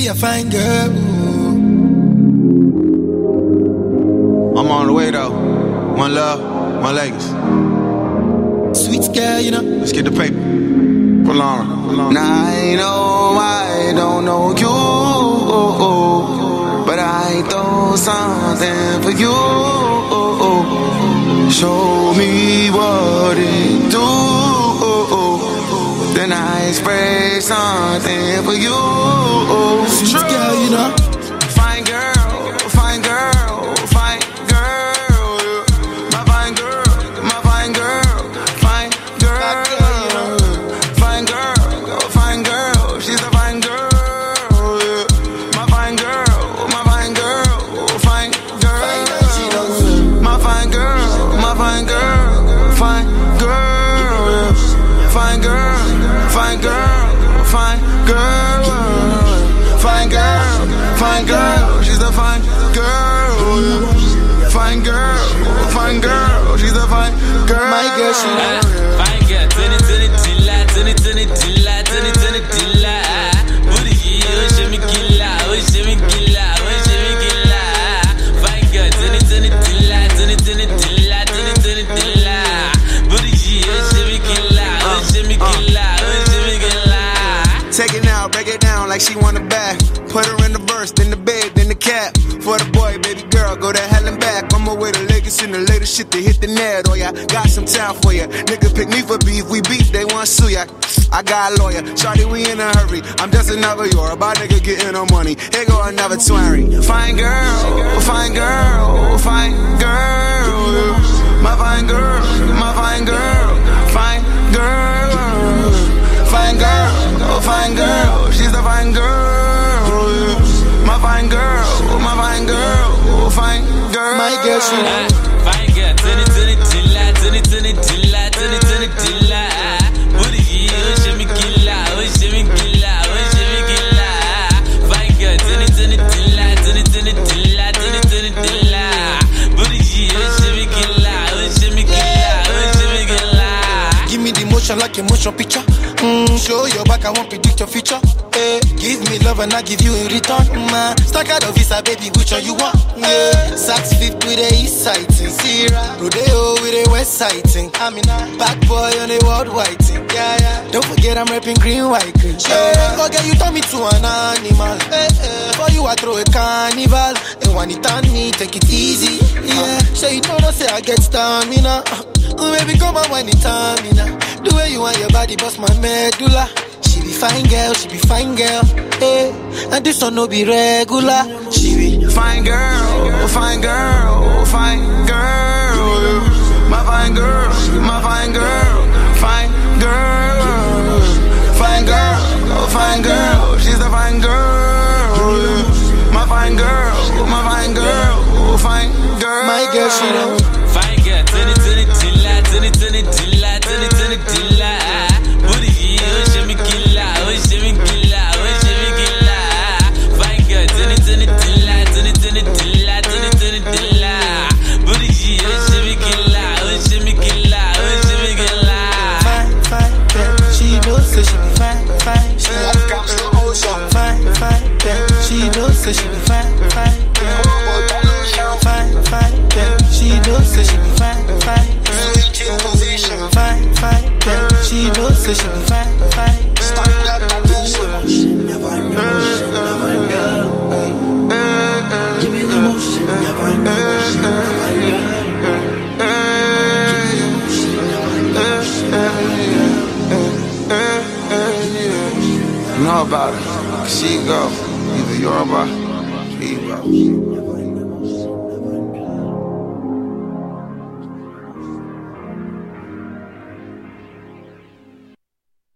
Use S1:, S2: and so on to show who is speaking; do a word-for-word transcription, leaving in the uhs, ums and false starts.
S1: a fine girl.
S2: I'm on the way though. One love, one legacy.
S1: Sweet girl, you know.
S2: Let's get the paper. Prolong.
S3: Now I know I don't know you, but I throw something for you. Show me what it do, then I spray something for you.
S1: Sweet girl, you know.
S3: Fine girl, fine girl, fine girl. My fine girl, my fine girl, fine girl. Fine girl, fine girl, she's a fine girl. My fine girl, my fine girl, fine girl. My fine girl, my fine girl, fine girl. Fine girl, fine girl, fine girl. Fine girl, fine girl, she's a fine girl. Fine girl, fine girl, she's a fine girl.
S1: My girl, she
S4: uh, fine girl, turn it, turn it, till I, turn it, turn it, till I, turn it, turn it, till I. Booty, oh, shimmy, killa, oh, shimmy, killa, oh, shimmy, killa. Fine girl, turn it, turn it, till I, turn it, turn it, till I, turn it, turn it, till I. Booty, oh, shimmy, killa, oh, shimmy, killa, oh, shimmy, killa.
S3: Take it now, break it down like she want it back. Put her in the verse, then the babe, then the cap. For the boy, baby girl, go to hell and back. On my way to Lagos and the latest shit to hit the net. Oh yeah, got some time for ya. Nigga pick me for beef, we beef, they want sue ya. I got a lawyer, shawty, we in a hurry. I'm just another Yoruba nigga getting no money. Here go another twenty. Fine girl, fine girl, fine girl. My fine girl, my fine girl, fine girl. Fine girl, fine girl, she's a fine girl. My fine girl, my fine girl, fine girl.
S1: My girl, she
S4: uh, fine girl, turn it, turn it, till I, turn it, turn it, till I, turn it, turn it, till I. Booty, oh, shimmy, killa, oh, shimmy, killa, oh, shimmy, killa. Fine girl, turn it, turn it, till I, turn it, turn it, till I, turn it, turn it, till I. Booty, oh, shimmy, killa, oh, shimmy, killa, oh, shimmy, killa.
S1: give me the motion like a motion picture. Mm, show your back, I won't predict your future. Hey, give me love and I give you in return. Man, stack out of visa, baby, which one you want? Yeah, Saks Fifth with a east sighting, Sierra, Rodeo with a west sighting. I'm in a bad boy on a worldwide thing. Yeah, yeah. Don't forget I'm rapping green, white, green. Yeah, forget you turn me to an animal. Hey, hey. For you I throw a carnival. And when it on me, take it easy. Yeah, say you know, no say I get stamina. Oh, baby, come on when it on me now. The way you want your body, bust my medulla. She be fine girl, she be fine girl. Hey, and this one no be regular. She be
S3: fine girl, fine girl, fine girl. My fine girl, my fine girl, fine girl. Fine girl, fine girl, she's a fine girl. My fine girl, my fine girl, fine girl.
S1: My girl, she know.
S4: Fine girl, turn it, turn it, till I, turn it, turn it, till I, turn it, turn it, till I. Booty, oh, shimmy, killa, oh, shimmy, killa, oh, shimmy, killa. Fine girl, turn it, turn it, till I, turn it, turn it, till I, turn it, turn it, till I. Booty, oh, shimmy, killa, oh, shimmy, killa, oh, shimmy, killa.
S1: Fine, fine girl, she knows so she be fine, fine. She like fine, fine girl, she knows so she be fine, fine. Fine, fine girl, she knows so she be fine, fine. Fine, fine girl, she knows so she be fine, fine.
S5: Give me the motion,
S3: You know about it. She go either Yoruba or Igbo.